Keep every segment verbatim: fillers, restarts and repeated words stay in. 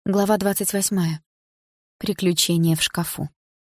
Глава двадцать восьмая. Приключения в шкафу.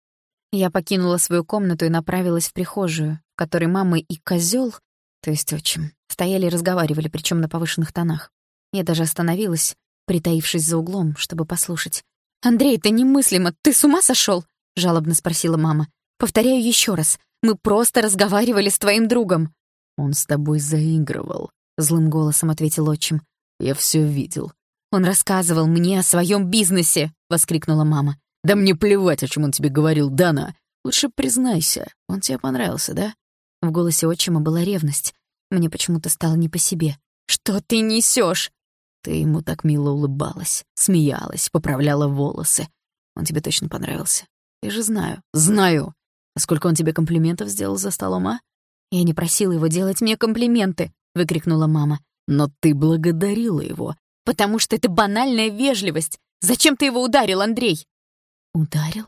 Я покинула свою комнату и направилась в прихожую, в которой мама и козёл, то есть отчим, стояли и разговаривали, причём на повышенных тонах. Я даже остановилась, притаившись за углом, чтобы послушать. «Андрей, это немыслимо! Ты с ума сошёл?» — жалобно спросила мама. «Повторяю ещё раз. Мы просто разговаривали с твоим другом». «Он с тобой заигрывал», — злым голосом ответил отчим. «Я всё видел». «Он рассказывал мне о своём бизнесе!» — воскликнула мама. «Да мне плевать, о чем он тебе говорил, Дана. Лучше признайся, он тебе понравился, да?» В голосе отчима была ревность. Мне почему-то стало не по себе. «Что ты несёшь?» «Ты ему так мило улыбалась, смеялась, поправляла волосы. Он тебе точно понравился. Я же знаю, знаю. А сколько он тебе комплиментов сделал за столом, а?» «Я не просила его делать мне комплименты!» — выкрикнула мама. «Но ты благодарила его». «Потому что это банальная вежливость. Зачем ты его ударил, Андрей?» «Ударил?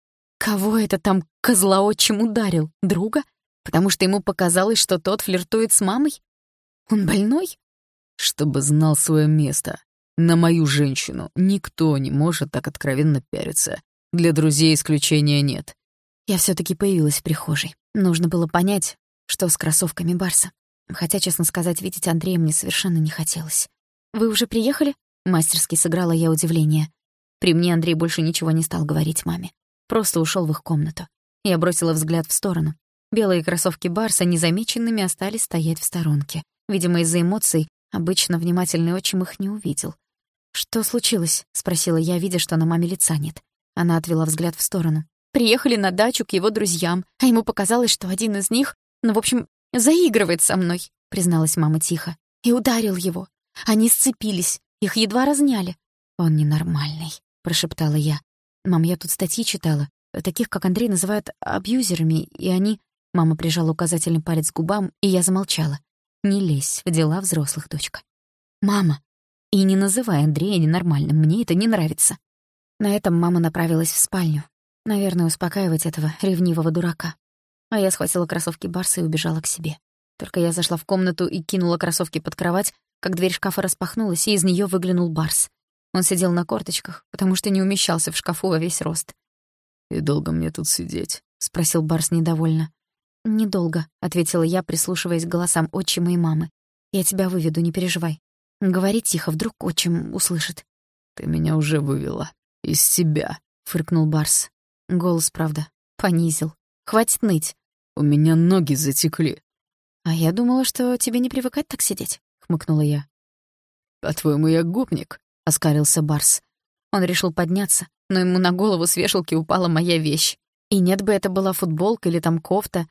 Кого это там козлоотчим ударил? Друга? Потому что ему показалось, что тот флиртует с мамой? Он больной?» «Чтобы знал свое место. На мою женщину никто не может так откровенно пялиться. Для друзей исключения нет». Я всё-таки появилась в прихожей. Нужно было понять, что с кроссовками Барса. Хотя, честно сказать, видеть Андрея мне совершенно не хотелось. «Вы уже приехали?» — мастерски сыграла я удивление. При мне Андрей больше ничего не стал говорить маме. Просто ушёл в их комнату. Я бросила взгляд в сторону. Белые кроссовки Барса незамеченными остались стоять в сторонке. Видимо, из-за эмоций обычно внимательный отчим их не увидел. «Что случилось?» — спросила я, видя, что на маме лица нет. Она отвела взгляд в сторону. «Приехали на дачу к его друзьям, а ему показалось, что один из них, ну, в общем, заигрывает со мной», — призналась мама тихо. «И ударил его. Они сцепились, их едва разняли». «Он ненормальный», — прошептала я. «Мам, я тут статьи читала. Таких, как Андрей, называют абьюзерами, и они...» Мама прижала указательный палец к губам, и я замолчала. «Не лезь в дела взрослых, дочка». «Мама, и не называй Андрея ненормальным, мне это не нравится». На этом мама направилась в спальню. Наверное, успокаивать этого ревнивого дурака. А я схватила кроссовки Барса и убежала к себе. Только я зашла в комнату и кинула кроссовки под кровать, как дверь шкафа распахнулась, и из неё выглянул Барс. Он сидел на корточках, потому что не умещался в шкафу во весь рост. «И долго мне тут сидеть?» — спросил Барс недовольно. «Недолго», — ответила я, прислушиваясь к голосам отчима и мамы. «Я тебя выведу, не переживай. Говори тихо, вдруг отчим услышит». «Ты меня уже вывела. Из себя», — фыркнул Барс. Голос, правда, понизил. «Хватит ныть». «У меня ноги затекли». «А я думала, что тебе не привыкать так сидеть», — хмыкнула я. «По-твоему, я гопник?» — оскалился Барс. Он решил подняться, но ему на голову с вешалки упала моя вещь. И нет бы это была футболка или там кофта.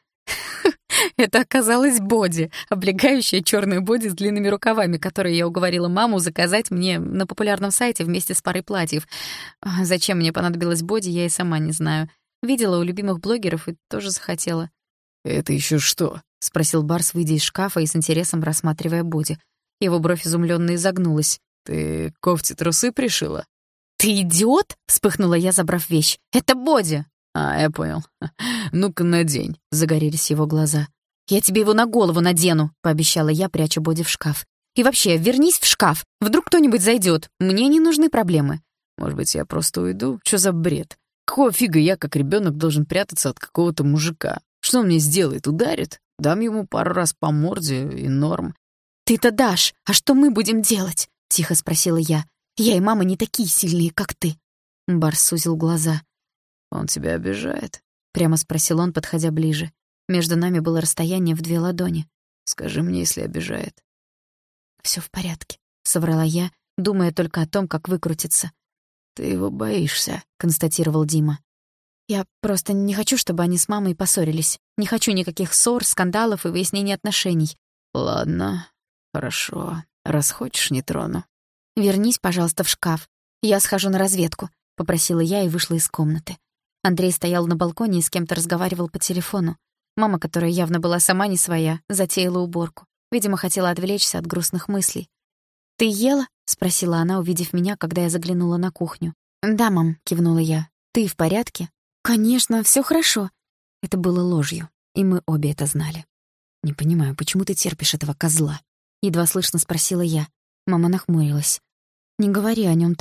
Это оказалось боди, облегающее чёрное боди с длинными рукавами, которые я уговорила маму заказать мне на популярном сайте вместе с парой платьев. Зачем мне понадобилось боди, я и сама не знаю. Видела у любимых блогеров и тоже захотела. «Это ещё что?» — спросил Барс, выйдя из шкафа и с интересом рассматривая боди. Его бровь изумлённо изогнулась. «Ты кофте трусы пришила?» «Ты идиот?» — вспыхнула я, забрав вещь. «Это боди!» «А, я понял. Ну-ка, надень», — загорелись его глаза. «Я тебе его на голову надену», — пообещала я, пряча боди в шкаф. «И вообще, вернись в шкаф. Вдруг кто-нибудь зайдёт. Мне не нужны проблемы». «Может быть, я просто уйду? Чё за бред? Какого фига я, как ребёнок, должен прятаться от какого-то мужика? Что он мне сделает? Ударит? Дам ему пару раз по морде, и норм». «Ты-то дашь, а что мы будем делать?» — тихо спросила я. «Я и мама не такие сильные, как ты». Барс сузил глаза. «Он тебя обижает?» — прямо спросил он, подходя ближе. Между нами было расстояние в две ладони. «Скажи мне, если обижает». «Всё в порядке», — соврала я, думая только о том, как выкрутиться. «Ты его боишься», — констатировал Дима. «Я просто не хочу, чтобы они с мамой поссорились. Не хочу никаких ссор, скандалов и выяснений отношений». «Ладно, хорошо. Раз хочешь, не трону». «Вернись, пожалуйста, в шкаф. Я схожу на разведку», — попросила я и вышла из комнаты. Андрей стоял на балконе и с кем-то разговаривал по телефону. Мама, которая явно была сама не своя, затеяла уборку. Видимо, хотела отвлечься от грустных мыслей. «Ты ела?» — спросила она, увидев меня, когда я заглянула на кухню. «Да, мам», — кивнула я. «Ты в порядке?» «Конечно, всё хорошо». Это было ложью, и мы обе это знали. «Не понимаю, почему ты терпишь этого козла?» — едва слышно спросила я. Мама нахмурилась. «Не говори о нём так.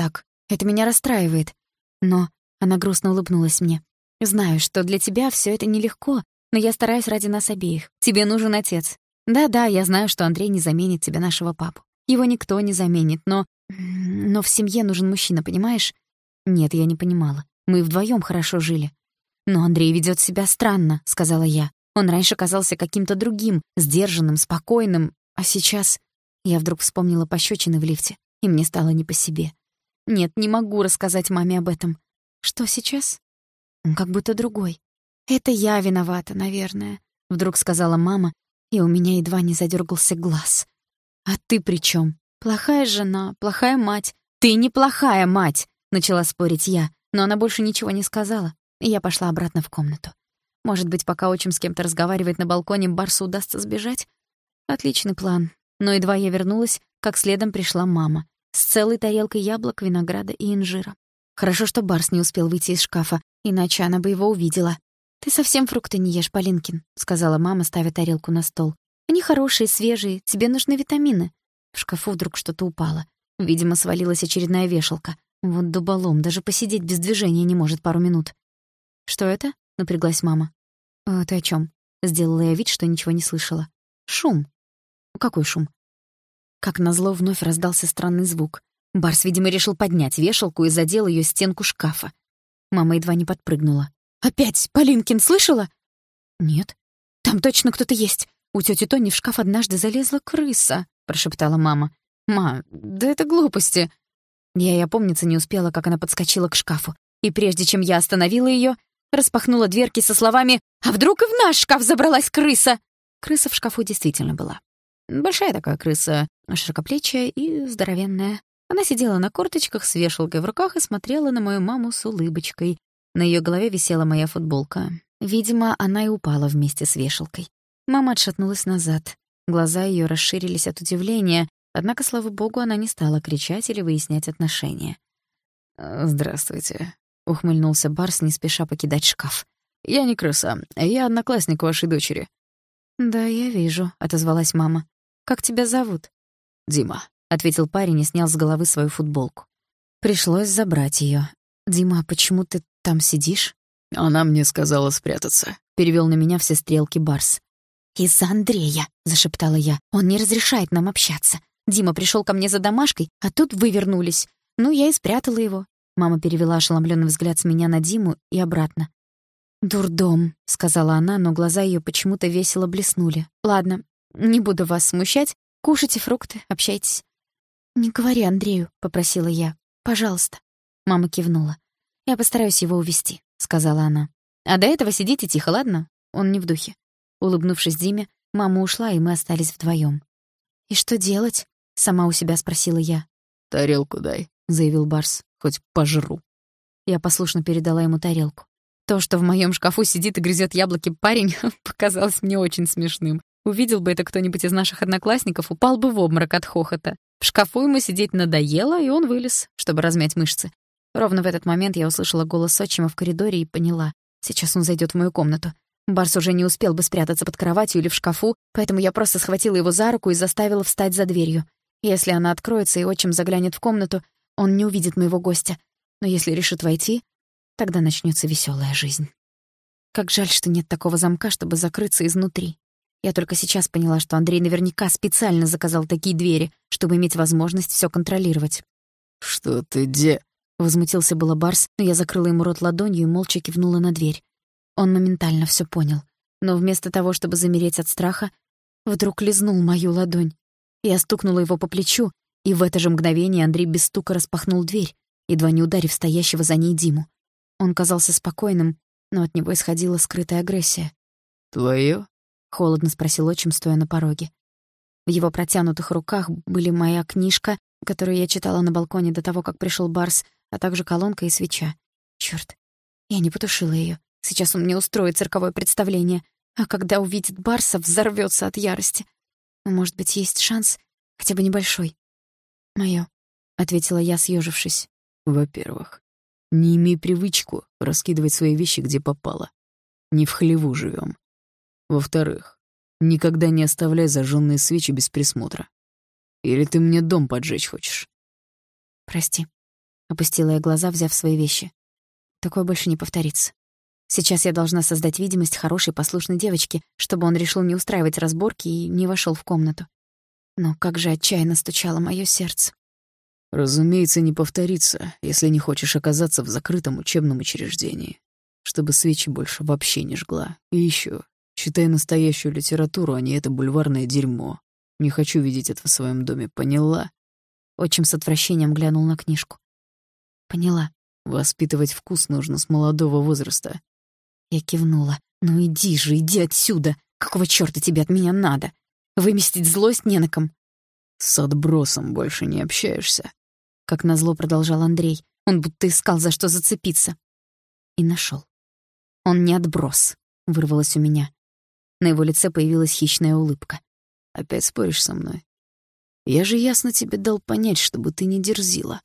Это меня расстраивает. Но она грустно улыбнулась мне. Знаю, что для тебя всё это нелегко, но я стараюсь ради нас обеих. Тебе нужен отец. Да-да, я знаю, что Андрей не заменит тебе нашего папу. Его никто не заменит, но... Но в семье нужен мужчина, понимаешь? Нет, я не понимала. Мы вдвоём хорошо жили. Но Андрей ведёт себя странно, сказала я. Он раньше казался каким-то другим, сдержанным, спокойным, а сейчас... Я вдруг вспомнила пощёчины в лифте, и мне стало не по себе. Нет, не могу рассказать маме об этом. Что сейчас? Он как будто другой. Это я виновата, наверное, вдруг сказала мама, и у меня едва не задергался глаз. А ты при чем? Плохая жена, плохая мать. Ты не плохая мать, начала спорить я, но она больше ничего не сказала, и я пошла обратно в комнату. Может быть, пока отчим с кем-то разговаривает на балконе, Барсу удастся сбежать? Отличный план. Но едва я вернулась, как следом пришла мама с целой тарелкой яблок, винограда и инжира. Хорошо, что Барс не успел выйти из шкафа, иначе она бы его увидела. «Ты совсем фрукты не ешь, Полинкин», — сказала мама, ставя тарелку на стол. «Они хорошие, свежие, тебе нужны витамины». В шкафу вдруг что-то упало. Видимо, свалилась очередная вешалка. Вот дуболом, даже посидеть без движения не может пару минут. «Что это?» — напряглась мама. «А ты о чём?» — сделала я вид, что ничего не слышала. «Шум». «Какой шум?» Как назло, вновь раздался странный звук. Барс, видимо, решил поднять вешалку и задел её стенку шкафа. Мама едва не подпрыгнула. «Опять! Полинкин, слышала?» «Нет. Там точно кто-то есть. У тёти Тони в шкаф однажды залезла крыса», — прошептала мама. «Ма, да это глупости». Я и опомниться не успела, как она подскочила к шкафу. И прежде чем я остановила её, распахнула дверки со словами «А вдруг и в наш шкаф забралась крыса?» Крыса в шкафу действительно была. Большая такая крыса, широкоплечая и здоровенная. Она сидела на корточках с вешалкой в руках и смотрела на мою маму с улыбочкой. На её голове висела моя футболка. Видимо, она и упала вместе с вешалкой. Мама отшатнулась назад. Глаза её расширились от удивления, однако, слава богу, она не стала кричать или выяснять отношения. «Здравствуйте», — ухмыльнулся Барс, не спеша покидать шкаф. «Я не крыса, я одноклассник вашей дочери». «Да, я вижу», — отозвалась мама. «Как тебя зовут?» «Дима», — ответил парень и снял с головы свою футболку. Пришлось забрать её. «Дима, почему ты там сидишь?» «Она мне сказала спрятаться», — перевёл на меня все стрелки Барс. «Из-за Андрея», — зашептала я. «Он не разрешает нам общаться. Дима пришёл ко мне за домашкой, а тут вы вернулись. Ну, я и спрятала его». Мама перевела ошеломлённый взгляд с меня на Диму и обратно. «Дурдом», — сказала она, но глаза её почему-то весело блеснули. «Ладно, не буду вас смущать. Кушайте фрукты, общайтесь». «Не говори Андрею», — попросила я. «Пожалуйста». Мама кивнула. «Я постараюсь его увести», — сказала она. «А до этого сидите тихо, ладно? Он не в духе». Улыбнувшись Диме, мама ушла, и мы остались вдвоём. «И что делать?» — сама у себя спросила я. «Тарелку дай», — заявил Барс. «Хоть пожру». Я послушно передала ему тарелку. То, что в моём шкафу сидит и грызёт яблоки парень, показалось мне очень смешным. Увидел бы это кто-нибудь из наших одноклассников, упал бы в обморок от хохота. В шкафу ему сидеть надоело, и он вылез, чтобы размять мышцы. Ровно в этот момент я услышала голос отчима в коридоре и поняла. Сейчас он зайдёт в мою комнату. Барс уже не успел бы спрятаться под кроватью или в шкафу, поэтому я просто схватила его за руку и заставила встать за дверью. Если она откроется и отчим заглянет в комнату, он не увидит моего гостя. Но если решит войти, тогда начнётся весёлая жизнь. Как жаль, что нет такого замка, чтобы закрыться изнутри. Я только сейчас поняла, что Андрей наверняка специально заказал такие двери, чтобы иметь возможность всё контролировать. «Что ты де...» — возмутился было Барс, но я закрыла ему рот ладонью и молча кивнула на дверь. Он моментально всё понял, но вместо того, чтобы замереть от страха, вдруг лизнул мою ладонь. Я стукнула его по плечу, и в это же мгновение Андрей без стука распахнул дверь, едва не ударив стоящего за ней Диму. Он казался спокойным, но от него исходила скрытая агрессия. «Твоё?» — холодно спросил отчим, стоя на пороге. В его протянутых руках были моя книжка, которую я читала на балконе до того, как пришёл Барс, а также колонка и свеча. Чёрт, я не потушила её. Сейчас он мне устроит цирковое представление, а когда увидит Барса, взорвётся от ярости. Но, может быть, есть шанс, хотя бы небольшой. «Моё», — ответила я, съёжившись. «Во-первых, не имей привычку раскидывать свои вещи, где попало. Не в хлеву живём. Во-вторых, никогда не оставляй зажжённые свечи без присмотра. Или ты мне дом поджечь хочешь?» «Прости». Опустила я глаза, взяв свои вещи. Такое больше не повторится. Сейчас я должна создать видимость хорошей послушной девочки, чтобы он решил не устраивать разборки и не вошёл в комнату. Но как же отчаянно стучало моё сердце. Разумеется, не повторится, если не хочешь оказаться в закрытом учебном учреждении. Чтобы свечи больше вообще не жгла. И ещё, читай настоящую литературу, а не это бульварное дерьмо. Не хочу видеть это в своем доме, поняла? Отчим с отвращением глянул на книжку. Поняла. Воспитывать вкус нужно с молодого возраста. Я кивнула. Ну иди же, иди отсюда. Какого чёрта тебе от меня надо? Выместить злость не на ком. С отбросом больше не общаешься. Как назло продолжал Андрей. Он будто искал, за что зацепиться. И нашёл. Он не отброс, вырвалось у меня. На его лице появилась хищная улыбка. Опять споришь со мной? Я же ясно тебе дал понять, чтобы ты не дерзила.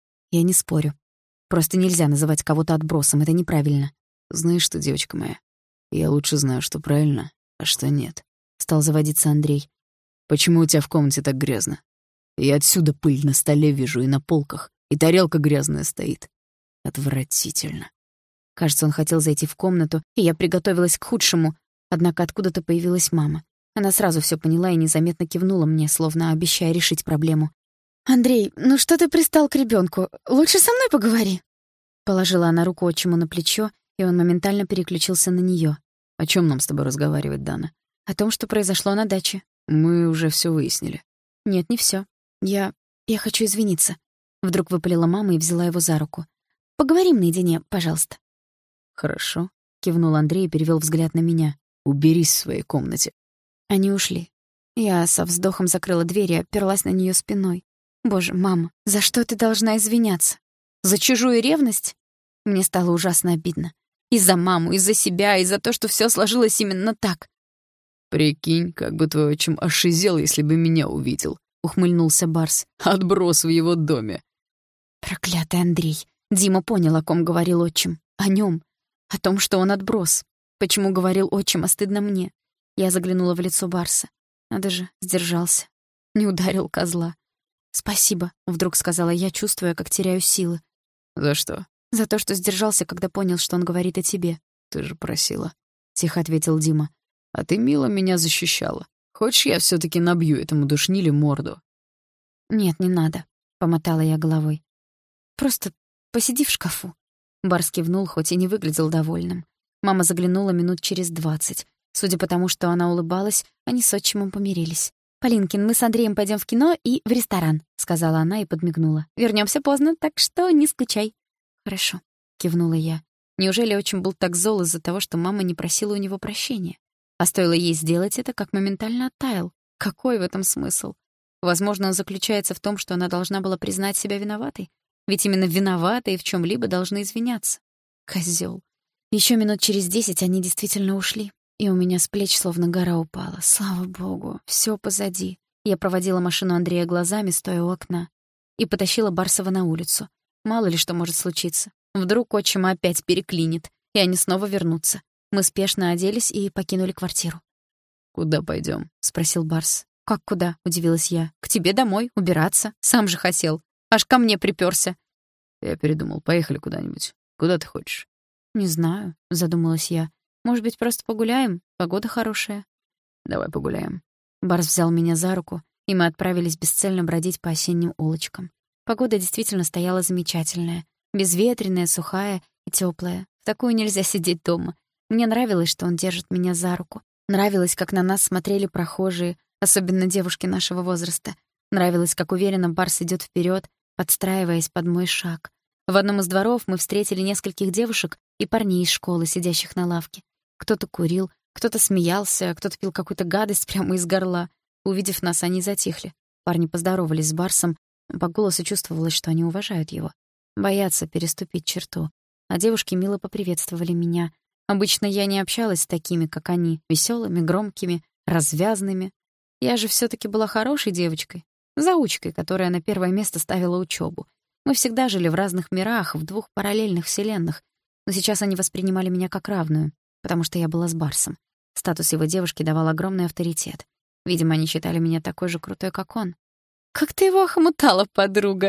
Я не спорю. Просто нельзя называть кого-то отбросом, это неправильно. Знаешь что, девочка моя, я лучше знаю, что правильно, а что нет. Стал заводиться Андрей. Почему у тебя в комнате так грязно? Я отсюда пыль на столе вижу и на полках, и тарелка грязная стоит. Отвратительно. Кажется, он хотел зайти в комнату, и я приготовилась к худшему, однако откуда-то появилась мама. Она сразу всё поняла и незаметно кивнула мне, словно обещая решить проблему. «Андрей, ну что ты пристал к ребёнку? Лучше со мной поговори». Положила она руку отчиму на плечо, и он моментально переключился на неё. «О чём нам с тобой разговаривать, Дана?» «О том, что произошло на даче». «Мы уже всё выяснили». «Нет, не всё. Я... я хочу извиниться». Вдруг выпалила мама и взяла его за руку. «Поговорим наедине, пожалуйста». «Хорошо», — кивнул Андрей и перевёл взгляд на меня. «Уберись в своей комнате». Они ушли. Я со вздохом закрыла дверь и оперлась на неё спиной. «Боже, мама, за что ты должна извиняться? За чужую ревность?» Мне стало ужасно обидно. И за маму, и за себя, и за то, что всё сложилось именно так. «Прикинь, как бы твой отчим ошизел, если бы меня увидел», — ухмыльнулся Барс. «Отброс в его доме». Проклятый Андрей. Дима понял, о ком говорил отчим. О нём. О том, что он отброс. Почему говорил отчим, а стыдно мне. Я заглянула в лицо Барса. Надо же, сдержался. Не ударил козла. «Спасибо», — вдруг сказала я, чувствуя, как теряю силы. «За что?» «За то, что сдержался, когда понял, что он говорит о тебе». «Ты же просила», — тихо ответил Дима. «А ты мило меня защищала. Хочешь, я всё-таки набью этому душниле морду?» «Нет, не надо», — помотала я головой. «Просто посиди в шкафу». Барс кивнул, хоть и не выглядел довольным. Мама заглянула минут через двадцать. Судя по тому, что она улыбалась, они с отчимом помирились. «Полинкин, мы с Андреем пойдём в кино и в ресторан», — сказала она и подмигнула. «Вернёмся поздно, так что не скучай». «Хорошо», — кивнула я. Неужели отчим был так зол из-за того, что мама не просила у него прощения? А стоило ей сделать это, как моментально оттаял. Какой в этом смысл? Возможно, он заключается в том, что она должна была признать себя виноватой. Ведь именно виноватые в чём-либо должны извиняться. Козёл. Ещё минут через десять они действительно ушли. И у меня с плеч словно гора упала. Слава богу, всё позади. Я проводила машину Андрея глазами, стоя у окна. И потащила Барсова на улицу. Мало ли что может случиться. Вдруг отчима опять переклинит, и они снова вернутся. Мы спешно оделись и покинули квартиру. «Куда пойдём?» — спросил Барс. «Как куда?» — удивилась я. «К тебе домой, убираться. Сам же хотел. Аж ко мне припёрся». Я передумал. Поехали куда-нибудь. Куда ты хочешь? «Не знаю», — задумалась я. «Может быть, просто погуляем? Погода хорошая». «Давай погуляем». Барс взял меня за руку, и мы отправились бесцельно бродить по осенним улочкам. Погода действительно стояла замечательная. Безветренная, сухая и тёплая. В такую нельзя сидеть дома. Мне нравилось, что он держит меня за руку. Нравилось, как на нас смотрели прохожие, особенно девушки нашего возраста. Нравилось, как уверенно Барс идёт вперёд, подстраиваясь под мой шаг. В одном из дворов мы встретили нескольких девушек и парней из школы, сидящих на лавке. Кто-то курил, кто-то смеялся, кто-то пил какую-то гадость прямо из горла. Увидев нас, они затихли. Парни поздоровались с Барсом. По голосу чувствовалось, что они уважают его. Боятся переступить черту. А девушки мило поприветствовали меня. Обычно я не общалась с такими, как они, весёлыми, громкими, развязными. Я же всё-таки была хорошей девочкой, заучкой, которая на первое место ставила учёбу. Мы всегда жили в разных мирах, в двух параллельных вселенных. Но сейчас они воспринимали меня как равную, потому что я была с Барсом. Статус его девушки давал огромный авторитет. Видимо, они считали меня такой же крутой, как он. «Как ты его охмутала, подруга!»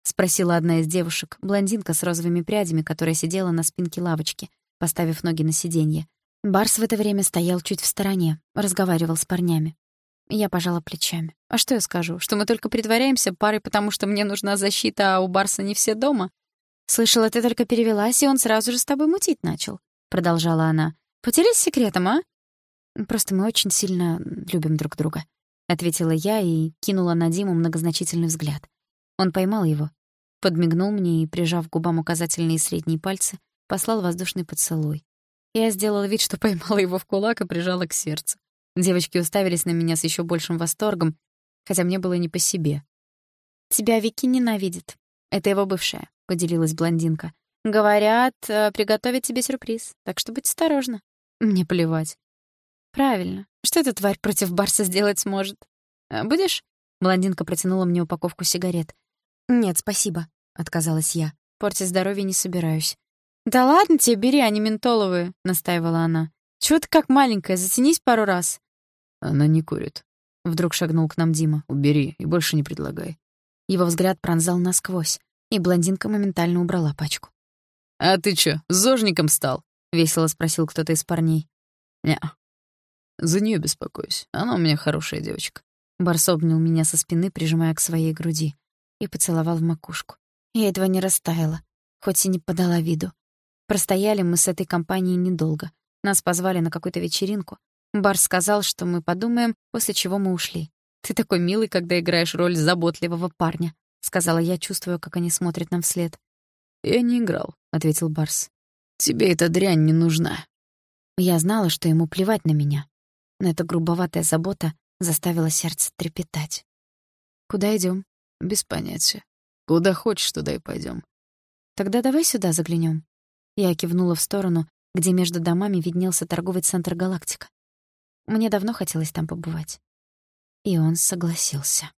спросила одна из девушек, блондинка с розовыми прядями, которая сидела на спинке лавочки, поставив ноги на сиденье. Барс в это время стоял чуть в стороне, разговаривал с парнями. Я пожала плечами. А что я скажу? Что мы только притворяемся парой, потому что мне нужна защита, а у Барса не все дома? «Слышала, ты только перевелась, и он сразу же с тобой мутить начал», — продолжала она. «Поделись секретом, а?» «Просто мы очень сильно любим друг друга», — ответила я и кинула на Диму многозначительный взгляд. Он поймал его, подмигнул мне и, прижав к губам указательные и средние пальцы, послал воздушный поцелуй. Я сделала вид, что поймала его в кулак и прижала к сердцу. Девочки уставились на меня с ещё большим восторгом, хотя мне было не по себе. «Тебя Вики ненавидит. Это его бывшая», — поделилась блондинка. «Говорят, приготовить тебе сюрприз, так что будь осторожна». Мне плевать. «Правильно. Что эта тварь против Барса сделать сможет? Будешь?» Блондинка протянула мне упаковку сигарет. «Нет, спасибо», — отказалась я. «Портить здоровье не собираюсь». «Да ладно тебе, бери, они ментоловые», — настаивала она. «Чего ты как маленькая, затянись пару раз». «Она не курит». Вдруг шагнул к нам Дима. «Убери и больше не предлагай». Его взгляд пронзал насквозь, и блондинка моментально убрала пачку. «А ты чё, зожником стал?» — весело спросил кто-то из парней. «Не-а. За неё беспокоюсь. Она у меня хорошая девочка». Барс обнял меня со спины, прижимая к своей груди, и поцеловал в макушку. Я едва не растаяла, хоть и не подала виду. Простояли мы с этой компанией недолго. Нас позвали на какую-то вечеринку. Барс сказал, что мы подумаем, после чего мы ушли. «Ты такой милый, когда играешь роль заботливого парня», — сказала я, чувствуя, как они смотрят нам вслед. «Я не играл», — ответил Барс. «Тебе эта дрянь не нужна». Я знала, что ему плевать на меня, но эта грубоватая забота заставила сердце трепетать. «Куда идём?» «Без понятия. Куда хочешь, туда и пойдём». «Тогда давай сюда заглянём». Я кивнула в сторону, где между домами виднелся торговый центр «Галактика». Мне давно хотелось там побывать. И он согласился.